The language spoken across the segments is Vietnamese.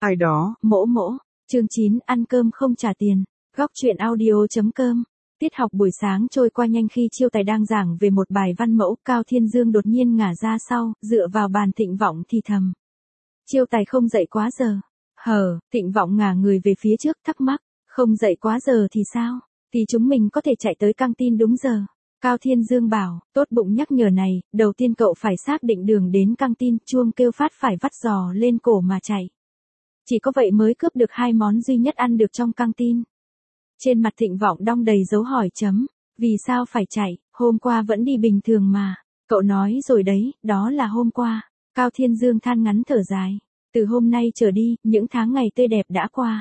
Ai đó, mỗ mỗ. Chương 9, ăn cơm không trả tiền. Góc truyện audio.com. Tiết học buổi sáng trôi qua nhanh khi Chiêu Tài đang giảng về một bài văn mẫu, Cao Thiên Dương đột nhiên ngả ra sau, dựa vào bàn Thịnh Vọng thì thầm. Chiêu Tài không dậy quá giờ. Thịnh Vọng ngả người về phía trước thắc mắc, không dậy quá giờ thì sao? Thì chúng mình có thể chạy tới căng tin đúng giờ. Cao Thiên Dương bảo, tốt bụng nhắc nhở này, đầu tiên cậu phải xác định đường đến căng tin, chuông kêu phát phải vắt giò lên cổ mà chạy. Chỉ có vậy mới cướp được 2 món duy nhất ăn được trong căng tin. Trên mặt Thịnh Vọng đong đầy dấu hỏi chấm. Vì sao phải chạy, hôm qua vẫn đi bình thường mà. Cậu nói rồi đấy, đó là hôm qua. Cao Thiên Dương than ngắn thở dài. Từ hôm nay trở đi, những tháng ngày tươi đẹp đã qua.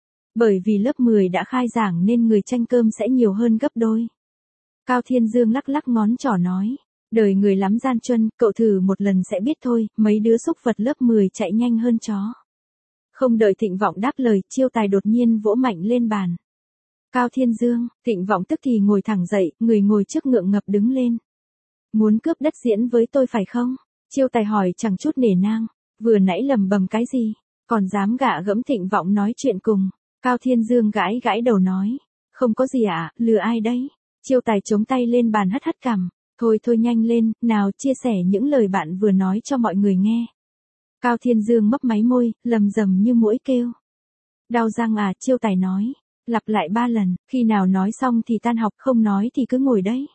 Bởi vì lớp 10 đã khai giảng nên người tranh cơm sẽ nhiều hơn gấp đôi. Cao Thiên Dương lắc lắc ngón trỏ nói. Đời người lắm gian truân, cậu thử một lần sẽ biết thôi, mấy đứa xúc vật lớp 10 chạy nhanh hơn chó. Không đợi Thịnh Vọng đáp lời, Chiêu Tài đột nhiên vỗ mạnh lên bàn. Cao Thiên Dương, Thịnh Vọng tức thì ngồi thẳng dậy, người ngồi trước ngượng ngập đứng lên. Muốn cướp đất diễn với tôi phải không? Chiêu Tài hỏi chẳng chút nể nang, vừa nãy lầm bầm cái gì, còn dám gạ gẫm Thịnh Vọng nói chuyện cùng. Cao Thiên Dương gãi gãi đầu nói, không có gì ạ, lừa ai đấy? Chiêu Tài chống tay lên bàn hất hất cằm, thôi nhanh lên, nào chia sẻ những lời bạn vừa nói cho mọi người nghe. Cao Thiên Dương mấp máy môi, lầm rầm như muỗi kêu. Đau răng à, Chiêu Tài nói. Lặp lại 3 lần, khi nào nói xong thì tan học, không nói thì cứ ngồi đấy.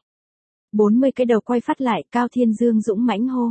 40 cái đầu quay phát lại, Cao Thiên Dương dũng mãnh hô.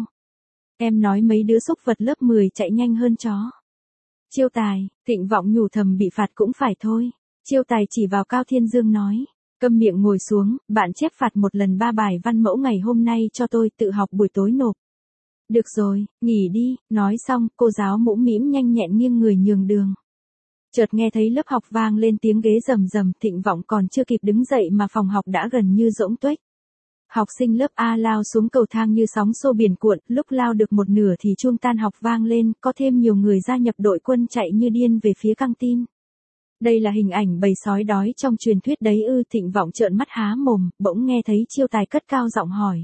Em nói mấy đứa xúc vật lớp 10 chạy nhanh hơn chó. Chiêu Tài, Thịnh Vọng nhủ thầm bị phạt cũng phải thôi. Chiêu Tài chỉ vào Cao Thiên Dương nói. Câm miệng ngồi xuống, bạn chép phạt một lần 3 bài văn mẫu ngày hôm nay cho tôi, tự học buổi tối nộp. Được rồi, nghỉ đi, nói xong, cô giáo mũm mĩm nhanh nhẹn nghiêng người nhường đường. Chợt nghe thấy lớp học vang lên tiếng ghế rầm rầm, Thịnh Vọng còn chưa kịp đứng dậy mà phòng học đã gần như rỗng tuếch. Học sinh lớp A lao xuống cầu thang như sóng xô biển cuộn, lúc lao được một nửa thì chuông tan học vang lên, có thêm nhiều người gia nhập đội quân chạy như điên về phía căng tin. Đây là hình ảnh bầy sói đói trong truyền thuyết đấy ư? Thịnh Vọng trợn mắt há mồm, bỗng nghe thấy Chiêu Tài cất cao giọng hỏi.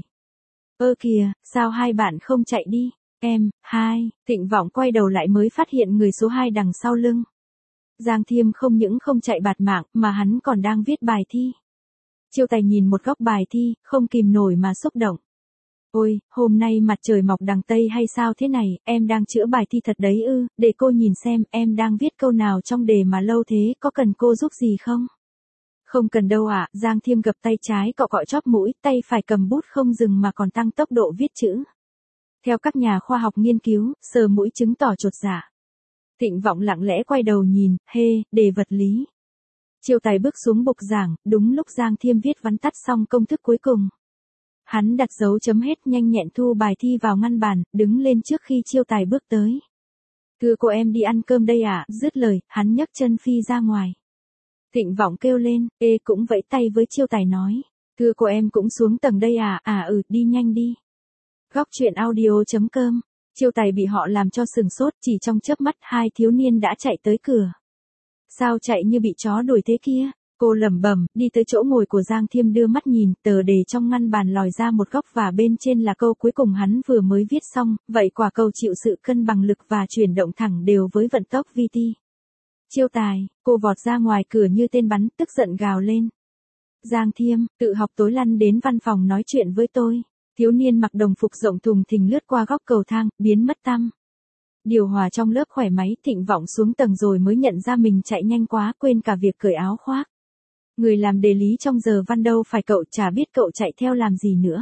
Ơ kìa, sao hai bạn không chạy đi? Em, hai, Thịnh Vọng quay đầu lại mới phát hiện người số 2 đằng sau lưng. Giang Thiêm không những không chạy bạt mạng mà hắn còn đang viết bài thi. Chiêu Tài nhìn một góc bài thi, không kìm nổi mà xúc động. Ôi, hôm nay mặt trời mọc đằng Tây hay sao thế này, em đang chữa bài thi thật đấy ư, để cô nhìn xem em đang viết câu nào trong đề mà lâu thế, có cần cô giúp gì không? Không cần đâu ạ, Giang Thiêm gập tay trái cọ cọ chóp mũi, tay phải cầm bút không dừng mà còn tăng tốc độ viết chữ. Theo các nhà khoa học nghiên cứu, sờ mũi chứng tỏ chột dạ. Thịnh Vọng lặng lẽ quay đầu nhìn, đề vật lý. Chiêu Tài bước xuống bục giảng, đúng lúc Giang Thiêm viết vắn tắt xong công thức cuối cùng. Hắn đặt dấu chấm hết, nhanh nhẹn thu bài thi vào ngăn bàn, đứng lên trước khi Chiêu Tài bước tới. Thưa cô, em đi ăn cơm đây ạ, dứt lời, hắn nhấc chân phi ra ngoài. Thịnh Vọng kêu lên, cũng vẫy tay với Chiêu Tài nói. Thưa cô, em cũng xuống tầng đây à, đi nhanh đi. Góc truyện audio.com. Chiêu Tài bị họ làm cho sừng sốt, chỉ trong chớp mắt 2 thiếu niên đã chạy tới cửa. Sao chạy như bị chó đuổi thế kia? Cô lẩm bẩm, đi tới chỗ ngồi của Giang Thiêm đưa mắt nhìn, tờ đề trong ngăn bàn lòi ra một góc và bên trên là câu cuối cùng hắn vừa mới viết xong, vậy quả cầu chịu sự cân bằng lực và chuyển động thẳng đều với vận tốc VT. Chiêu Tài, cô vọt ra ngoài cửa như tên bắn, tức giận gào lên. Giang Thiêm, tự học tối lăn đến văn phòng nói chuyện với tôi. Thiếu niên mặc đồng phục rộng thùng thình lướt qua góc cầu thang, biến mất tăm. Điều hòa trong lớp khỏe máy, Thịnh Vọng xuống tầng rồi mới nhận ra mình chạy nhanh quá, quên cả việc cởi áo khoác. Người làm đề lý trong giờ văn đâu phải cậu, chả biết cậu chạy theo làm gì nữa.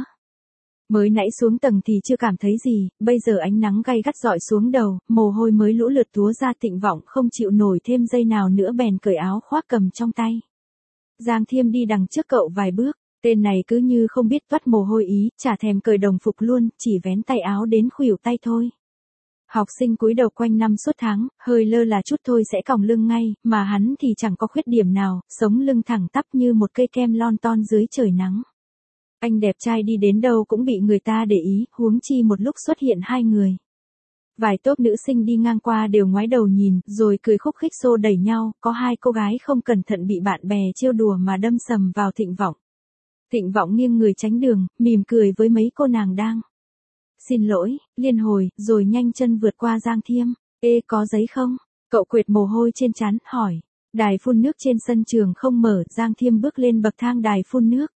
Mới nãy xuống tầng thì chưa cảm thấy gì, bây giờ ánh nắng gay gắt rọi xuống đầu, mồ hôi mới lũ lượt túa ra. Thịnh Vọng không chịu nổi thêm giây nào nữa bèn cởi áo khoác cầm trong tay. Giang Thiêm đi đằng trước cậu vài bước. Tên này cứ như không biết toát mồ hôi ý, chả thèm cởi đồng phục luôn, chỉ vén tay áo đến khuỷu tay thôi. Học sinh cúi đầu quanh năm suốt tháng, hơi lơ là chút thôi sẽ còng lưng ngay, mà hắn thì chẳng có khuyết điểm nào, sống lưng thẳng tắp như một cây kem lon ton dưới trời nắng. Anh đẹp trai đi đến đâu cũng bị người ta để ý, huống chi một lúc xuất hiện 2 người. Vài tốp nữ sinh đi ngang qua đều ngoái đầu nhìn, rồi cười khúc khích xô đẩy nhau, có 2 cô gái không cẩn thận bị bạn bè trêu đùa mà đâm sầm vào Thịnh Vọng. Thịnh Vọng nghiêng người tránh đường, mỉm cười với mấy cô nàng đang. Xin lỗi, liên hồi, rồi nhanh chân vượt qua Giang Thiêm. Có giấy không? Cậu quệt mồ hôi trên trán, hỏi. Đài phun nước trên sân trường không mở, Giang Thiêm bước lên bậc thang đài phun nước.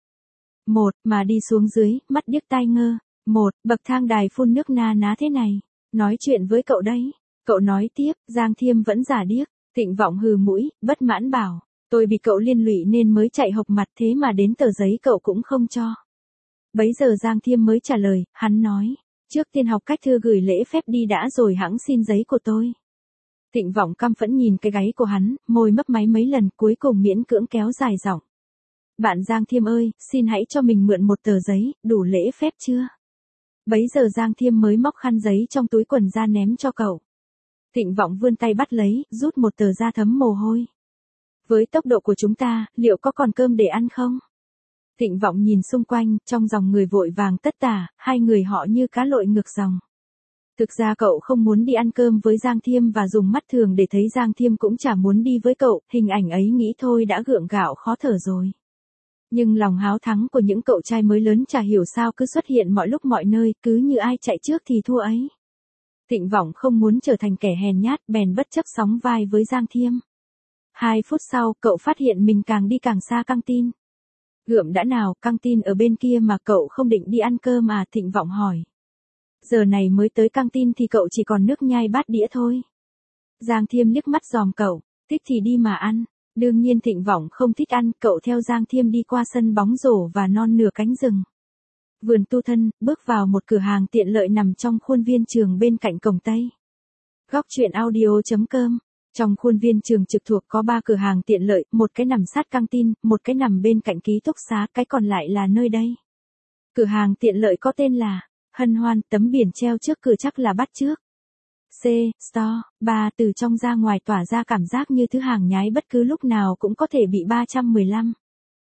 Mà đi xuống dưới, mắt điếc tai ngơ. Bậc thang đài phun nước na ná thế này. Nói chuyện với cậu đấy. Cậu nói tiếp, Giang Thiêm vẫn giả điếc. Thịnh Vọng hừ mũi, bất mãn bảo. Tôi bị cậu liên lụy nên mới chạy hộc mặt, thế mà đến tờ giấy cậu cũng không cho. Bấy giờ Giang Thiêm mới trả lời, hắn nói. Trước tiên học cách thư gửi lễ phép đi đã rồi hẵng xin giấy của tôi. Thịnh Vọng căm phẫn nhìn cái gáy của hắn, môi mấp máy mấy lần, cuối cùng miễn cưỡng kéo dài giọng. Bạn Giang Thiêm ơi, xin hãy cho mình mượn một tờ giấy, đủ lễ phép chưa? Bấy giờ Giang Thiêm mới móc khăn giấy trong túi quần ra ném cho cậu. Thịnh Vọng vươn tay bắt lấy, rút một tờ ra thấm mồ hôi. Với tốc độ của chúng ta, liệu có còn cơm để ăn không? Thịnh Vọng nhìn xung quanh, trong dòng người vội vàng tất tả, hai người họ như cá lội ngược dòng. Thực ra cậu không muốn đi ăn cơm với Giang Thiêm và dùng mắt thường để thấy Giang Thiêm cũng chả muốn đi với cậu, hình ảnh ấy nghĩ thôi đã gượng gạo khó thở rồi. Nhưng lòng háo thắng của những cậu trai mới lớn chả hiểu sao cứ xuất hiện mọi lúc mọi nơi, cứ như ai chạy trước thì thua ấy. Thịnh Vọng không muốn trở thành kẻ hèn nhát, bèn bất chấp sóng vai với Giang Thiêm. 2 phút sau, cậu phát hiện mình càng đi càng xa căng tin. Gượm đã nào, căng tin ở bên kia mà cậu không định đi ăn cơm à? Thịnh Vọng hỏi. Giờ này mới tới căng tin thì cậu chỉ còn nước nhai bát đĩa thôi. Giang Thiêm liếc mắt dòm cậu, thích thì đi mà ăn. Đương nhiên Thịnh Vọng không thích ăn, cậu theo Giang Thiêm đi qua sân bóng rổ và non nửa cánh rừng. Vườn tu thân, bước vào một cửa hàng tiện lợi nằm trong khuôn viên trường bên cạnh cổng Tây. Góc truyện audio.com. Trong khuôn viên trường trực thuộc có 3 cửa hàng tiện lợi, một cái nằm sát căng tin, một cái nằm bên cạnh ký túc xá, cái còn lại là nơi đây. Cửa hàng tiện lợi có tên là Hân Hoan, tấm biển treo trước cửa chắc là bắt chước. Store, bà từ trong ra ngoài tỏa ra cảm giác như thứ hàng nhái bất cứ lúc nào cũng có thể bị 315.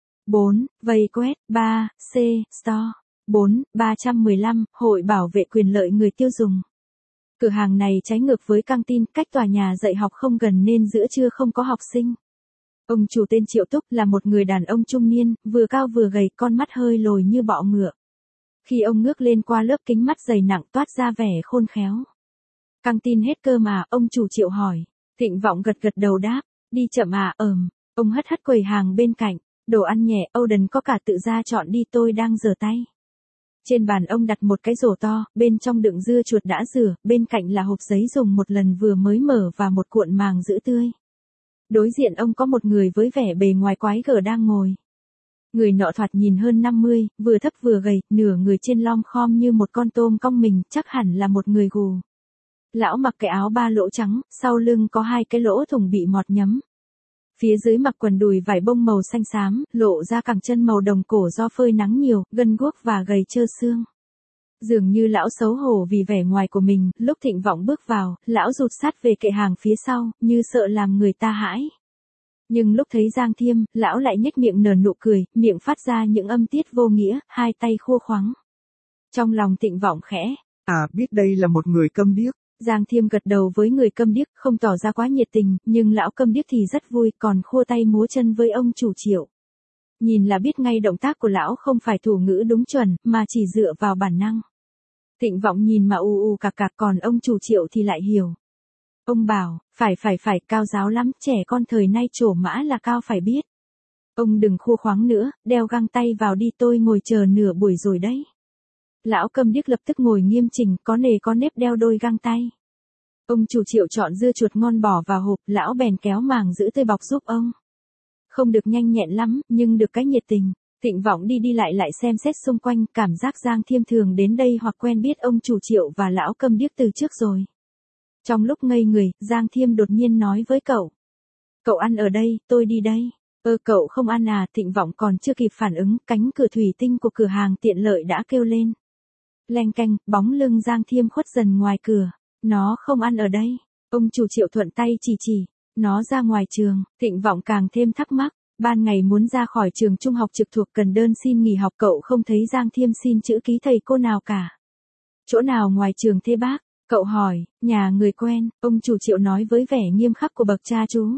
4. Vây quét, 3. Store. 4. 315, Hội Bảo vệ quyền lợi người tiêu dùng. Cửa hàng này trái ngược với căng tin, cách tòa nhà dạy học không gần nên giữa trưa không có học sinh. Ông chủ tên Triệu Túc là một người đàn ông trung niên, vừa cao vừa gầy, con mắt hơi lồi như bọ ngựa. Khi ông ngước lên qua lớp kính mắt dày nặng toát ra vẻ khôn khéo. Căng tin hết cơ mà, ông chủ Triệu hỏi. Thịnh Vọng gật gật đầu đáp, đi chậm à? Ông hất hất quầy hàng bên cạnh, đồ ăn nhẹ, Oden có cả tự ra chọn đi, tôi đang rửa tay. Trên bàn ông đặt một cái rổ to, bên trong đựng dưa chuột đã rửa, bên cạnh là hộp giấy dùng một lần vừa mới mở và một cuộn màng giữ tươi. Đối diện ông có một người với vẻ bề ngoài quái gở đang ngồi. Người nọ thoạt nhìn hơn 50, vừa thấp vừa gầy, nửa người trên lom khom như một con tôm cong mình, chắc hẳn là một người gù. Lão mặc cái áo 3 lỗ trắng, sau lưng có 2 cái lỗ thủng bị mọt nhấm. Phía dưới mặc quần đùi vải bông màu xanh xám, lộ ra cẳng chân màu đồng cổ do phơi nắng nhiều, gân guốc và gầy trơ xương. Dường như lão xấu hổ vì vẻ ngoài của mình, lúc Thịnh Vọng bước vào, lão rụt sát về kệ hàng phía sau, như sợ làm người ta hãi. Nhưng lúc thấy Giang Thiêm, lão lại nhếch miệng nở nụ cười, miệng phát ra những âm tiết vô nghĩa, hai tay khua khoắng. Trong lòng Thịnh Vọng khẽ. Biết đây là một người câm điếc. Giang Thiêm gật đầu với người câm điếc, không tỏ ra quá nhiệt tình, nhưng lão câm điếc thì rất vui, còn khua tay múa chân với ông chủ Triệu. Nhìn là biết ngay động tác của lão không phải thủ ngữ đúng chuẩn, mà chỉ dựa vào bản năng. Thịnh Vọng nhìn mà ù cạc cạc, còn ông chủ Triệu thì lại hiểu. Ông bảo, phải, cao giáo lắm, trẻ con thời nay trổ mã là cao phải biết. Ông đừng khua khoáng nữa, đeo găng tay vào đi, tôi ngồi chờ nửa buổi rồi đấy. Lão câm điếc lập tức ngồi nghiêm chỉnh, có nề có nếp đeo đôi găng tay. Ông chủ Triệu chọn dưa chuột ngon bỏ vào hộp, lão bèn kéo màng giữ tươi bọc giúp ông. Không được nhanh nhẹn lắm, nhưng được cái nhiệt tình. Thịnh Vọng đi lại xem xét xung quanh, cảm giác Giang Thiêm thường đến đây hoặc quen biết ông chủ Triệu và lão câm điếc từ trước rồi. Trong lúc ngây người, Giang Thiêm đột nhiên nói với cậu. Cậu ăn ở đây, tôi đi đây. Cậu không ăn à? Thịnh Vọng còn chưa kịp phản ứng, cánh cửa thủy tinh của cửa hàng tiện lợi đã kêu lên. Leng keng, bóng lưng Giang Thiêm khuất dần ngoài cửa. Nó không ăn ở đây. Ông chủ Triệu thuận tay chỉ. Nó ra ngoài trường. Thịnh Vọng càng thêm thắc mắc. Ban ngày muốn ra khỏi trường trung học trực thuộc cần đơn xin nghỉ học, cậu không thấy Giang Thiêm xin chữ ký thầy cô nào cả. Chỗ nào ngoài trường thế bác? Cậu hỏi. Nhà người quen. Ông chủ Triệu nói với vẻ nghiêm khắc của bậc cha chú.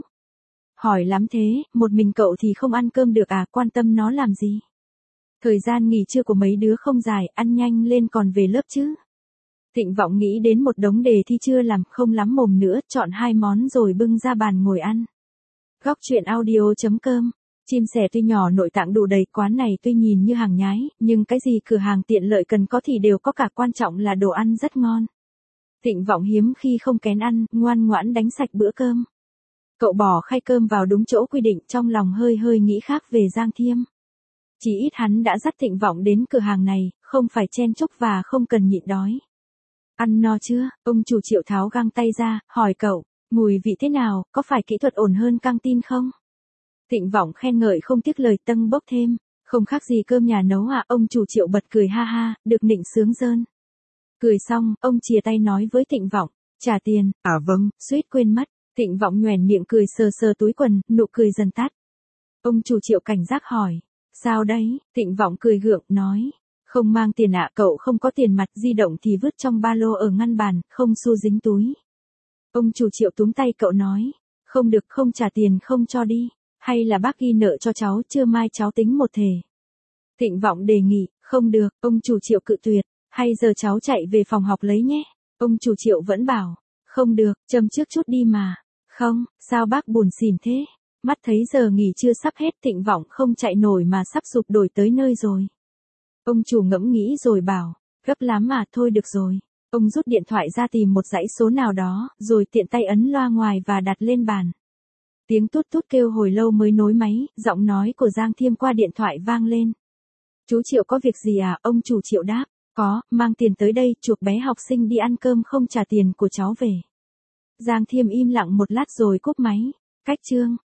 Hỏi lắm thế, một mình cậu thì không ăn cơm được à? Quan tâm nó làm gì? Thời gian nghỉ trưa của mấy đứa không dài, ăn nhanh lên còn về lớp chứ. Thịnh Vọng nghĩ đến một đống đề thi chưa làm, không lắm mồm nữa, chọn 2 món rồi bưng ra bàn ngồi ăn. Góc truyện audio.com. Chim sẻ tuy nhỏ nội tạng đủ đầy, quán này tuy nhìn như hàng nhái, nhưng cái gì cửa hàng tiện lợi cần có thì đều có cả, quan trọng là đồ ăn rất ngon. Thịnh Vọng hiếm khi không kén ăn, ngoan ngoãn đánh sạch bữa cơm. Cậu bỏ khay cơm vào đúng chỗ quy định, trong lòng hơi hơi nghĩ khác về Giang Thiêm. Chỉ ít hắn đã dắt Thịnh Vọng đến cửa hàng này, không phải chen chúc và không cần nhịn đói. Ăn no chưa? Ông chủ Triệu tháo găng tay ra, hỏi cậu, mùi vị thế nào, có phải kỹ thuật ổn hơn căng tin không? Thịnh Vọng khen ngợi không tiếc lời, tâng bốc thêm, không khác gì cơm nhà nấu à? Ông chủ Triệu bật cười ha ha, được nịnh sướng rơn. Cười xong, ông chìa tay nói với Thịnh Vọng, trả tiền. À vâng. Suýt quên mất. Thịnh Vọng nhoẻn miệng cười sờ sờ túi quần, nụ cười dần tắt. Ông chủ Triệu cảnh giác hỏi, sao đấy? Thịnh Vọng cười gượng, nói, không mang tiền ạ. Cậu không có tiền mặt, di động thì vứt trong ba lô ở ngăn bàn, không xu dính túi. Ông chủ Triệu túm tay cậu nói, không được, không trả tiền không cho đi, hay là bác ghi nợ cho cháu, trưa mai cháu tính một thể. Thịnh Vọng đề nghị, không được. Ông chủ Triệu cự tuyệt, hay giờ cháu chạy về phòng học lấy nhé. Ông chủ Triệu vẫn bảo, không được, châm trước chút đi mà. Không, sao bác buồn xỉn thế? Mắt thấy giờ nghỉ trưa sắp hết, Thịnh Vọng không chạy nổi mà sắp sụp đổ tới nơi rồi. Ông chủ ngẫm nghĩ rồi bảo, gấp lắm mà, thôi được rồi. Ông rút điện thoại ra tìm một dãy số nào đó, rồi tiện tay ấn loa ngoài và đặt lên bàn. Tiếng tút tút kêu hồi lâu mới nối máy, giọng nói của Giang Thiêm qua điện thoại vang lên. Chú Triệu có việc gì à? Ông chủ Triệu đáp, có, mang tiền tới đây, chuộc bé học sinh đi ăn cơm không trả tiền của cháu về. Giang Thiêm im lặng một lát rồi cúp máy. Cách chương.